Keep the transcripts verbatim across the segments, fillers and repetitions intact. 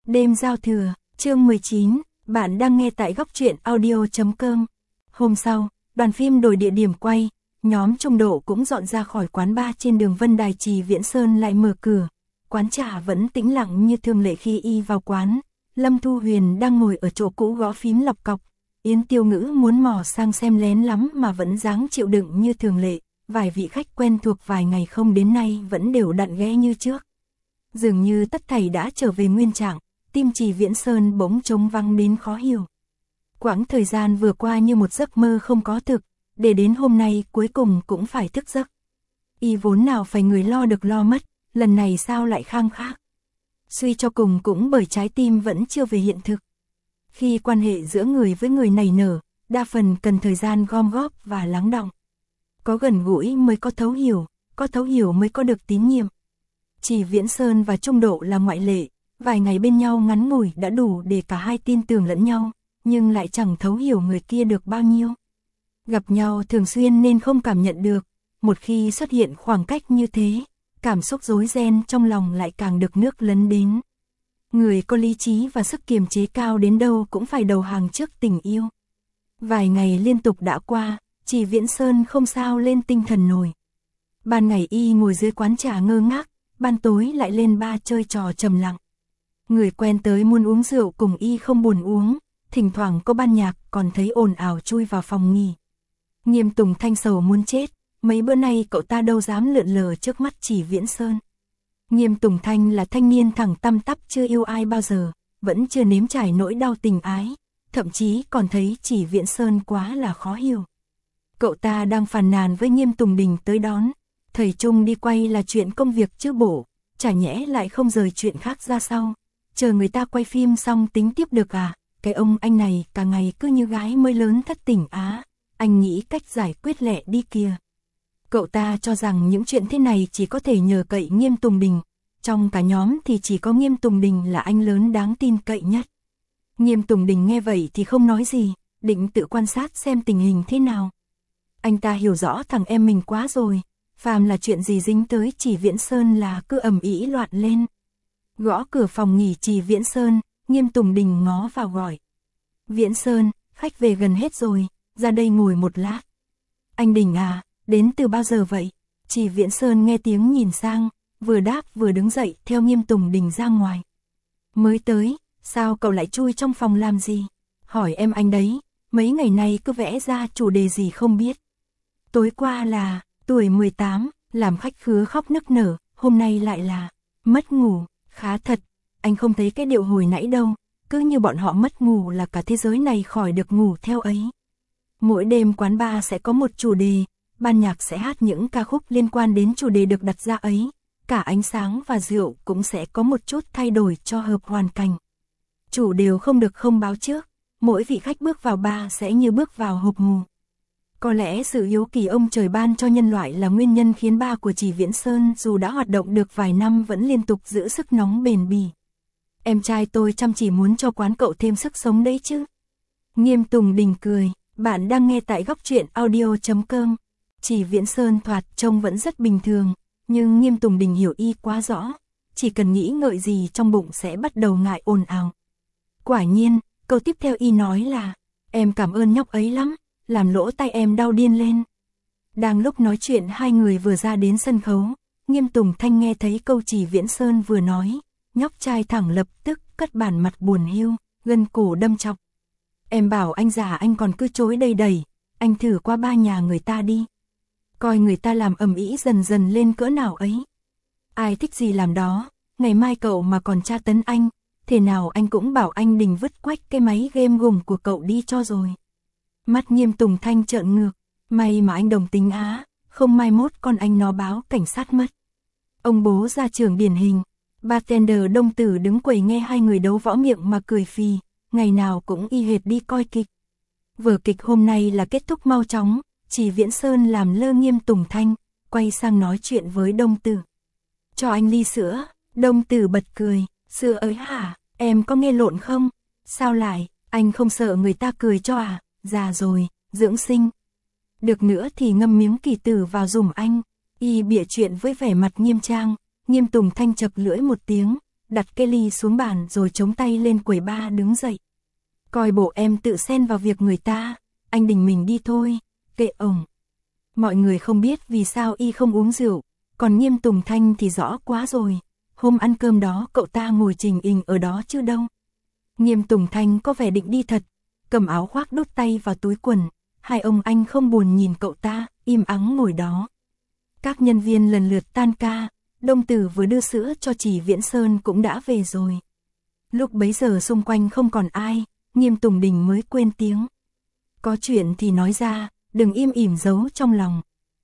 Đêm giao thừa, chương mười chín, bạn đang nghe tại góc truyện audio chấm com. Hôm sau, đoàn phim đổi địa điểm quay, nhóm Trung Độ cũng dọn ra khỏi quán bar trên đường Vân Đài Trì Viễn Sơn lại mở cửa. Quán trà vẫn tĩnh lặng như thường lệ khi y vào quán. Lâm Thu Huyền đang ngồi ở chỗ cũ gõ phím lọc cọc. Yến Tiêu Ngữ muốn mò sang xem lén lắm mà vẫn dáng chịu đựng như thường lệ. Vài vị khách quen thuộc vài ngày không đến nay vẫn đều đặn ghé như trước. Dường như tất thảy đã trở về nguyên trạng, tim Trì Viễn Sơn bỗng trống vắng đến khó hiểu. Quãng thời gian vừa qua như một giấc mơ không có thực, để đến hôm nay cuối cùng cũng phải thức giấc. Y vốn nào phải người lo được lo mất, lần này sao lại khang khác. Suy cho cùng cũng bởi trái tim vẫn chưa về hiện thực. Khi quan hệ giữa người với người nảy nở, đa phần cần thời gian gom góp và lắng đọng. Có gần gũi mới có thấu hiểu, có thấu hiểu mới có được tín nhiệm. Trì Viễn Sơn và Trung Độ là ngoại lệ, vài ngày bên nhau ngắn ngủi đã đủ để cả hai tin tưởng lẫn nhau, nhưng lại chẳng thấu hiểu người kia được bao nhiêu. Gặp nhau thường xuyên nên không cảm nhận được, một khi xuất hiện khoảng cách như thế, cảm xúc rối ren trong lòng lại càng được nước lấn đến. Người có lý trí và sức kiềm chế cao đến đâu cũng phải đầu hàng trước tình yêu. Vài ngày liên tục đã qua, Trì Viễn Sơn không sao lên tinh thần nổi. Ban ngày y ngồi dưới quán trà ngơ ngác, ban tối lại lên bar chơi trò trầm lặng. Người quen tới muốn uống rượu cùng y không buồn uống, thỉnh thoảng có ban nhạc còn thấy ồn ào chui vào phòng nghỉ. Nghiêm Tùng Thanh sầu muốn chết, mấy bữa nay cậu ta đâu dám lượn lờ trước mắt Trì Viễn Sơn. Nghiêm Tùng Thanh là thanh niên thẳng tăm tắp chưa yêu ai bao giờ, vẫn chưa nếm trải nỗi đau tình ái, thậm chí còn thấy Trì Viễn Sơn quá là khó hiểu. Cậu ta đang phàn nàn với Nghiêm Tùng Đình tới đón, thầy Trung đi quay là chuyện công việc chứ bổ, chả nhẽ lại không rời chuyện khác ra sau, chờ người ta quay phim xong tính tiếp được à, cái ông anh này cả ngày cứ như gái mới lớn thất tình á, anh nghĩ cách giải quyết lẹ đi kìa. Cậu ta cho rằng những chuyện thế này chỉ có thể nhờ cậy Nghiêm Tùng Đình, trong cả nhóm thì chỉ có Nghiêm Tùng Đình là anh lớn đáng tin cậy nhất. Nghiêm Tùng Đình nghe vậy thì không nói gì, định tự quan sát xem tình hình thế nào. Anh ta hiểu rõ thằng em mình quá rồi, phàm là chuyện gì dính tới Trì Viễn Sơn là cứ ầm ĩ loạn lên. Gõ cửa phòng nghỉ Trì Viễn Sơn, Nghiêm Tùng Đình ngó vào gọi. Viễn Sơn, khách về gần hết rồi, ra đây ngồi một lát. Anh Đình à, đến từ bao giờ vậy? Trì Viễn Sơn nghe tiếng nhìn sang, vừa đáp vừa đứng dậy theo Nghiêm Tùng Đình ra ngoài. Mới tới, sao cậu lại chui trong phòng làm gì? Hỏi em anh đấy, mấy ngày nay cứ vẽ ra chủ đề gì không biết. Tối qua là tuổi mười tám, làm khách khứa khóc nức nở, hôm nay lại là mất ngủ, khá thật, anh không thấy cái điệu hồi nãy đâu, cứ như bọn họ mất ngủ là cả thế giới này khỏi được ngủ theo ấy. Mỗi đêm quán bar sẽ có một chủ đề, ban nhạc sẽ hát những ca khúc liên quan đến chủ đề được đặt ra ấy, cả ánh sáng và rượu cũng sẽ có một chút thay đổi cho hợp hoàn cảnh. Chủ đều không được không báo trước, mỗi vị khách bước vào bar sẽ như bước vào hộp mù. Có lẽ sự hiếu kỳ ông trời ban cho nhân loại là nguyên nhân khiến bar của Trì Viễn Sơn dù đã hoạt động được vài năm vẫn liên tục giữ sức nóng bền bỉ. Em trai tôi chăm chỉ muốn cho quán cậu thêm sức sống đấy chứ. Nghiêm Tùng Đình cười, bạn đang nghe tại góc truyện audio chấm com. Trì Viễn Sơn thoạt trông vẫn rất bình thường, nhưng Nghiêm Tùng Đình hiểu y quá rõ, chỉ cần nghĩ ngợi gì trong bụng sẽ bắt đầu ngại ồn ào. Quả nhiên, câu tiếp theo y nói là, em cảm ơn nhóc ấy lắm, làm lỗ tai em đau điên lên. Đang lúc nói chuyện hai người vừa ra đến sân khấu, Nghiêm Tùng Thanh nghe thấy câu Trì Viễn Sơn vừa nói, nhóc trai thẳng lập tức cất bản mặt buồn hiu, gân cổ đâm chọc. Em bảo anh già anh còn cứ chối đầy đẩy, anh thử qua ba nhà người ta đi. Coi người ta làm ầm ĩ dần dần lên cỡ nào ấy. Ai thích gì làm đó, ngày mai cậu mà còn tra tấn anh, thế nào anh cũng bảo anh Đình vứt quách cái máy game gùng của cậu đi cho rồi. Mắt Nghiêm Tùng Thanh trợn ngược, may mà anh đồng tính á, không mai mốt con anh nó báo cảnh sát mất. Ông bố ra trường điển hình, bartender Đông Tử đứng quầy nghe hai người đấu võ miệng mà cười phì, ngày nào cũng y hệt đi coi kịch. Vở kịch hôm nay là kết thúc mau chóng, Trì Viễn Sơn làm lơ Nghiêm Tùng Thanh, quay sang nói chuyện với Đông Tử. Cho anh ly sữa, Đông Tử bật cười, sữa ấy hả, em có nghe lộn không? Sao lại, anh không sợ người ta cười cho à, già rồi, dưỡng sinh. Được nữa thì ngâm miếng kỳ tử vào dùm anh, y bịa chuyện với vẻ mặt nghiêm trang, Nghiêm Tùng Thanh chập lưỡi một tiếng, đặt cái ly xuống bàn rồi chống tay lên quầy bar đứng dậy. Coi bộ em tự xen vào việc người ta, anh Đình mình đi thôi, kệ ổng. Mọi người không biết vì sao y không uống rượu, còn Nghiêm Tùng Thanh thì rõ quá rồi. Hôm ăn cơm đó cậu ta ngồi trình hình ở đó chứ đâu. Nghiêm Tùng Thanh có vẻ định đi thật, cầm áo khoác đút tay vào túi quần. Hai ông anh không buồn nhìn cậu ta, im ắng ngồi đó. Các nhân viên lần lượt tan ca, Đông Tử vừa đưa sữa cho Chỉ Viễn Sơn cũng đã về rồi. Lúc bấy giờ xung quanh không còn ai, Nghiêm Tùng Đình mới quên tiếng. Có chuyện thì nói ra, đừng im ỉm giấu trong lòng.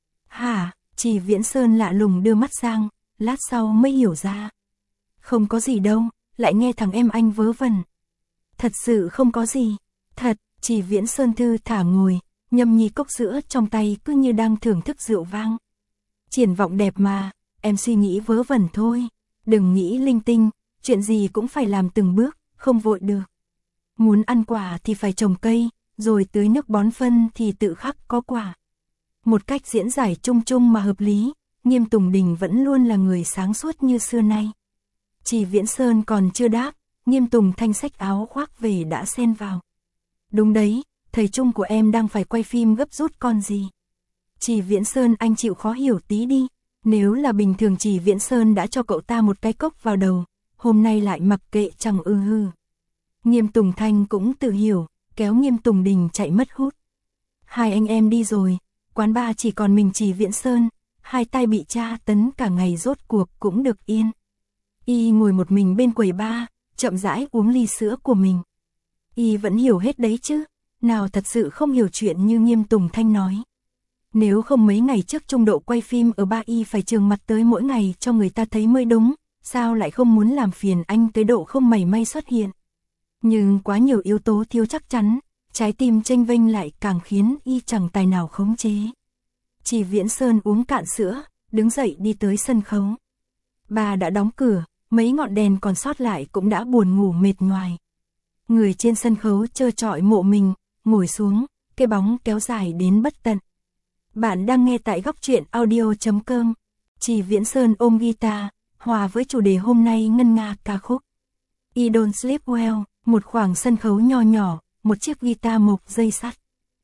Hả? Chỉ Viễn Sơn lạ lùng đưa mắt sang, lát sau mới hiểu ra. Không có gì đâu, lại nghe thằng em anh vớ vẩn. Thật sự không có gì. Thật, Chỉ Viễn Sơn thư thả ngồi, nhâm nhi cốc sữa trong tay cứ như đang thưởng thức rượu vang. Triển vọng đẹp mà, em suy nghĩ vớ vẩn thôi. Đừng nghĩ linh tinh, chuyện gì cũng phải làm từng bước, không vội được. Muốn ăn quả thì phải trồng cây, rồi tưới nước bón phân thì tự khắc có quả. Một cách diễn giải chung chung mà hợp lý, Nghiêm Tùng Đình vẫn luôn là người sáng suốt như xưa nay. Chỉ Viễn Sơn còn chưa đáp, Nghiêm Tùng Thanh xách áo khoác về đã xen vào. Đúng đấy, thầy Trung của em đang phải quay phim gấp rút con gì. Chỉ Viễn Sơn anh chịu khó hiểu tí đi, nếu là bình thường Chỉ Viễn Sơn đã cho cậu ta một cái cốc vào đầu, hôm nay lại mặc kệ chẳng ư hư. Nghiêm Tùng Thanh cũng tự hiểu, kéo Nghiêm Tùng Đình chạy mất hút. Hai anh em đi rồi, quán bar chỉ còn mình Chỉ Viễn Sơn, hai tay bị tra tấn cả ngày rốt cuộc cũng được yên. Y ngồi một mình bên quầy bar, chậm rãi uống ly sữa của mình. Y vẫn hiểu hết đấy chứ, nào thật sự không hiểu chuyện như Nghiêm Tùng Thanh nói. Nếu không mấy ngày trước Trung Độ quay phim ở ba Y phải trường mặt tới mỗi ngày cho người ta thấy mới đúng, sao lại không muốn làm phiền anh tới độ không mảy may xuất hiện. Nhưng quá nhiều yếu tố thiếu chắc chắn, trái tim chênh vênh lại càng khiến Y chẳng tài nào khống chế. Chỉ Viễn Sơn uống cạn sữa, đứng dậy đi tới sân khấu. Bà đã đóng cửa, mấy ngọn đèn còn sót lại cũng đã buồn ngủ mệt nhoài. Người trên sân khấu trơ trọi mộ mình, ngồi xuống, cái bóng kéo dài đến bất tận. Bạn đang nghe tại góc truyện audio chấm com. Chỉ Viễn Sơn ôm guitar, hòa với chủ đề hôm nay ngân nga ca khúc I Don't Sleep Well, một khoảng sân khấu nho nhỏ, một chiếc guitar mộc dây sắt.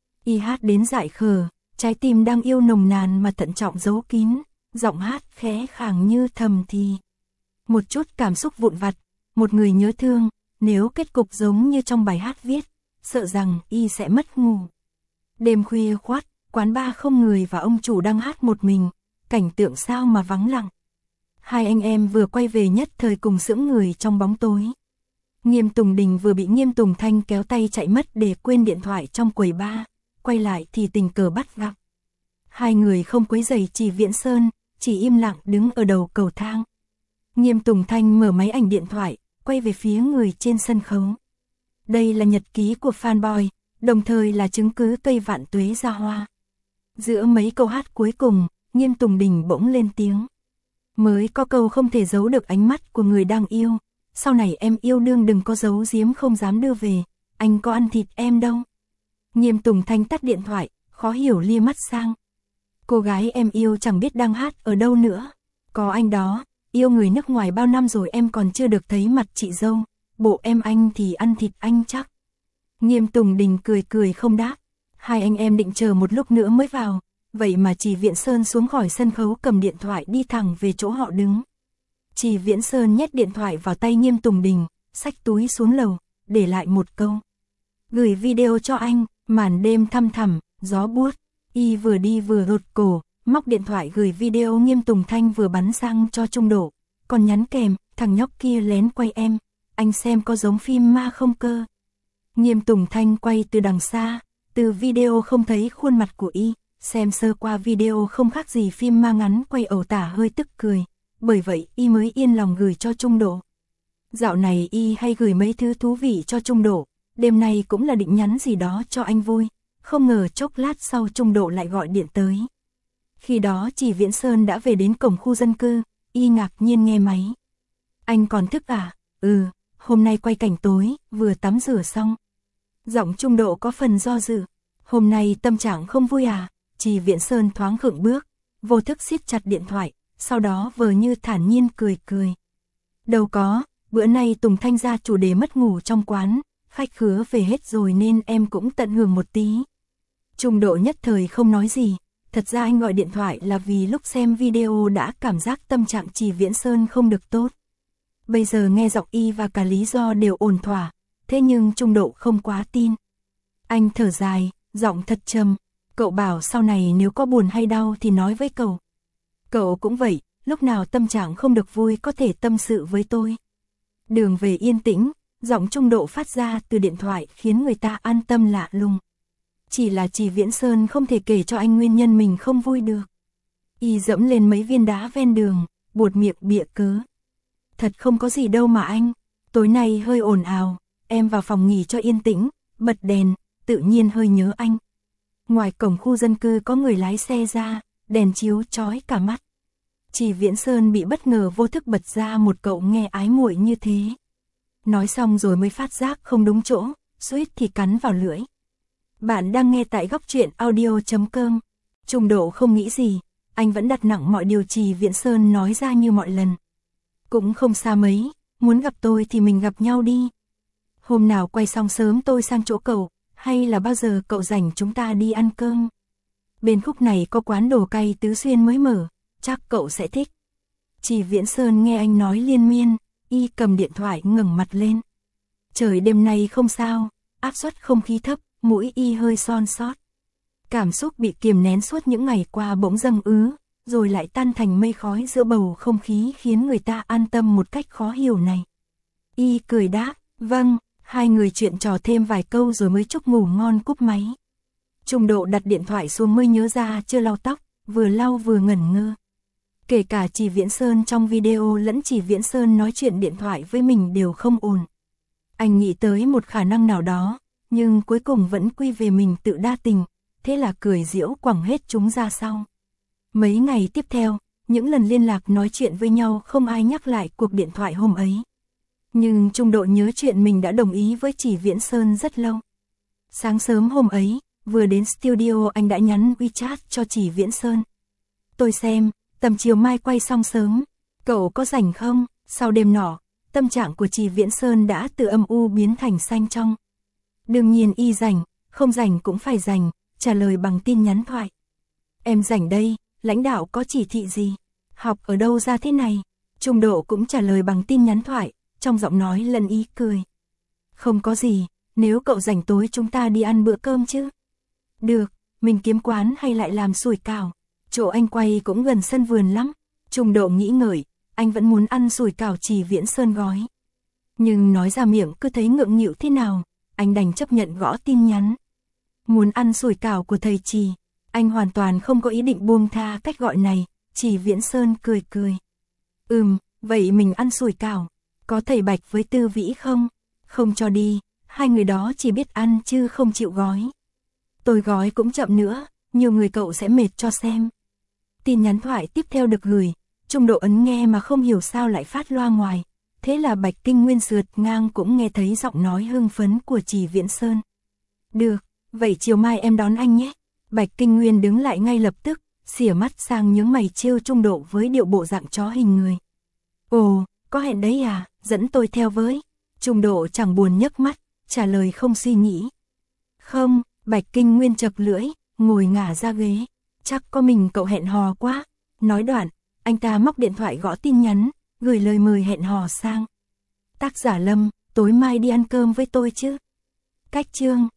Y hát đến dại khờ, trái tim đang yêu nồng nàn mà thận trọng giấu kín, giọng hát khẽ khàng như thầm thì. Một chút cảm xúc vụn vặt, một người nhớ thương, nếu kết cục giống như trong bài hát viết, sợ rằng Y sẽ mất ngủ. Đêm khuya khoắt, quán bar không người và ông chủ đang hát một mình, cảnh tượng sao mà vắng lặng. Hai anh em vừa quay về nhất thời cùng sững người trong bóng tối. Nghiêm Tùng Đình vừa bị Nghiêm Tùng Thanh kéo tay chạy mất để quên điện thoại trong quầy bar, quay lại thì tình cờ bắt gặp. Hai người không quấy rầy Chỉ Viễn Sơn, chỉ im lặng đứng ở đầu cầu thang. Nghiêm Tùng Thanh mở máy ảnh điện thoại, quay về phía người trên sân khấu. Đây là nhật ký của fanboy, đồng thời là chứng cứ cây vạn tuế ra hoa. Giữa mấy câu hát cuối cùng, Nghiêm Tùng Đình bỗng lên tiếng. Mới có câu không thể giấu được ánh mắt của người đang yêu. Sau này em yêu đương đừng có giấu giếm không dám đưa về, anh có ăn thịt em đâu. Nghiêm Tùng Thanh tắt điện thoại, khó hiểu lia mắt sang. Cô gái em yêu chẳng biết đang hát ở đâu nữa. Có anh đó, yêu người nước ngoài bao năm rồi em còn chưa được thấy mặt chị dâu. Bộ em anh thì ăn thịt anh chắc. Nghiêm Tùng Đình cười cười không đáp. Hai anh em định chờ một lúc nữa mới vào. Vậy mà Chỉ Viễn Sơn xuống khỏi sân khấu cầm điện thoại đi thẳng về chỗ họ đứng. Chỉ Viễn Sơn nhét điện thoại vào tay Nghiêm Tùng Đình, xách túi xuống lầu, để lại một câu. Gửi video cho anh, màn đêm thăm thẳm, gió buốt. Y vừa đi vừa rụt cổ, móc điện thoại gửi video Nghiêm Tùng Thanh vừa bắn sang cho Trung Độ. Còn nhắn kèm, thằng nhóc kia lén quay em, anh xem có giống phim ma không cơ. Nghiêm Tùng Thanh quay từ đằng xa, từ video không thấy khuôn mặt của Y, xem sơ qua video không khác gì phim ma ngắn quay ẩu tả hơi tức cười. Bởi vậy Y mới yên lòng gửi cho Trung Độ. Dạo này Y hay gửi mấy thứ thú vị cho Trung Độ, đêm nay cũng là định nhắn gì đó cho anh vui, không ngờ chốc lát sau Trung Độ lại gọi điện tới. Khi đó Chỉ Viễn Sơn đã về đến cổng khu dân cư, Y ngạc nhiên nghe máy. Anh còn thức à? Ừ, hôm nay quay cảnh tối, vừa tắm rửa xong. Giọng Trung Độ có phần do dự. Hôm nay tâm trạng không vui à? Chỉ Viễn Sơn thoáng khựng bước, vô thức siết chặt điện thoại. Sau đó vờ như thản nhiên cười cười. Đâu có, bữa nay Tùng Thanh ra chủ đề mất ngủ trong quán, khách khứa về hết rồi nên em cũng tận hưởng một tí. Trung Độ nhất thời không nói gì, thật ra anh gọi điện thoại là vì lúc xem video đã cảm giác tâm trạng Trì Viễn Sơn không được tốt. Bây giờ nghe giọng y và cả lý do đều ổn thỏa, thế nhưng Trung Độ không quá tin. Anh thở dài, giọng thật trầm, cậu bảo sau này nếu có buồn hay đau thì nói với cậu. Cậu cũng vậy, lúc nào tâm trạng không được vui có thể tâm sự với tôi. Đường về yên tĩnh, giọng Trung Độ phát ra từ điện thoại khiến người ta an tâm lạ lùng. Chỉ là Trì Viễn Sơn không thể kể cho anh nguyên nhân mình không vui được. Y dẫm lên mấy viên đá ven đường, buột miệng bịa cớ. Thật không có gì đâu mà anh, tối nay hơi ồn ào, em vào phòng nghỉ cho yên tĩnh, bật đèn, tự nhiên hơi nhớ anh. Ngoài cổng khu dân cư có người lái xe ra, đèn chiếu chói cả mắt. Trì Viễn Sơn bị bất ngờ vô thức bật ra một cậu nghe ái muội như thế. Nói xong rồi mới phát giác không đúng chỗ, suýt thì cắn vào lưỡi. Bạn đang nghe tại góc truyện audio chấm com. Trung Độ không nghĩ gì, anh vẫn đặt nặng mọi điều Trì Viễn Sơn nói ra như mọi lần. Cũng không xa mấy, muốn gặp tôi thì mình gặp nhau đi. Hôm nào quay xong sớm tôi sang chỗ cậu, hay là bao giờ cậu rảnh chúng ta đi ăn cơm. Bên khúc này có quán đồ cay Tứ Xuyên mới mở, chắc cậu sẽ thích. Trì Viễn Sơn nghe anh nói liên miên, y cầm điện thoại ngẩng mặt lên. Trời đêm nay không sao, áp suất không khí thấp, mũi y hơi son sót. Cảm xúc bị kiềm nén suốt những ngày qua bỗng dâng ứ, rồi lại tan thành mây khói giữa bầu không khí khiến người ta an tâm một cách khó hiểu này. Y cười đáp, vâng, hai người chuyện trò thêm vài câu rồi mới chúc ngủ ngon cúp máy. Trung Độ đặt điện thoại xuống mới nhớ ra chưa lau tóc, vừa lau vừa ngẩn ngơ. Kể cả Trì Viễn Sơn trong video lẫn Trì Viễn Sơn nói chuyện điện thoại với mình đều không ổn. Anh nghĩ tới một khả năng nào đó, nhưng cuối cùng vẫn quy về mình tự đa tình, thế là cười giễu quẳng hết chúng ra sau. Mấy ngày tiếp theo, những lần liên lạc nói chuyện với nhau không ai nhắc lại cuộc điện thoại hôm ấy. Nhưng Trung Độ nhớ chuyện mình đã đồng ý với Trì Viễn Sơn rất lâu. Sáng sớm hôm ấy, vừa đến studio anh đã nhắn WeChat cho Trì Viễn Sơn. Tôi xem, tầm chiều mai quay xong sớm, cậu có rảnh không? Sau đêm nọ, tâm trạng của Trì Viễn Sơn đã từ âm u biến thành xanh trong. Đương nhiên y rảnh, không rảnh cũng phải rảnh, trả lời bằng tin nhắn thoại. Em rảnh đây, lãnh đạo có chỉ thị gì? Học ở đâu ra thế này? Trung Độ cũng trả lời bằng tin nhắn thoại, trong giọng nói lẫn ý cười. Không có gì, nếu cậu rảnh tối chúng ta đi ăn bữa cơm chứ? Được, mình kiếm quán hay lại làm sủi cảo? Chỗ anh quay cũng gần sân vườn lắm. Trung Độ nghĩ ngợi, anh vẫn muốn ăn sủi cảo Trì Viễn Sơn gói. Nhưng nói ra miệng cứ thấy ngượng nghịu thế nào, anh đành chấp nhận gõ tin nhắn. Muốn ăn sủi cảo của thầy Trì, anh hoàn toàn không có ý định buông tha cách gọi này. Trì Viễn Sơn cười cười. Ừm, vậy mình ăn sủi cảo. Có thầy Bạch với Tư Vĩ không? Không cho đi, hai người đó chỉ biết ăn chứ không chịu gói. Tôi gói cũng chậm nữa, nhiều người cậu sẽ mệt cho xem. Tin nhắn thoại tiếp theo được gửi, Trung Độ ấn nghe mà không hiểu sao lại phát loa ngoài. Thế là Bạch Kinh Nguyên sượt ngang cũng nghe thấy giọng nói hưng phấn của Trì Viễn Sơn. Được, vậy chiều mai em đón anh nhé. Bạch Kinh Nguyên đứng lại ngay lập tức, xỉa mắt sang nhướng mày trêu Trung Độ với điệu bộ dạng chó hình người. Ồ, có hẹn đấy à, dẫn tôi theo với. Trung Độ chẳng buồn nhấc mắt, trả lời không suy nghĩ. Không, Bạch Kinh Nguyên chập lưỡi, ngồi ngả ra ghế. Chắc có mình cậu hẹn hò quá. Nói đoạn, anh ta móc điện thoại gõ tin nhắn, gửi lời mời hẹn hò sang. Tác giả Lâm, tối mai đi ăn cơm với tôi chứ? Cách chương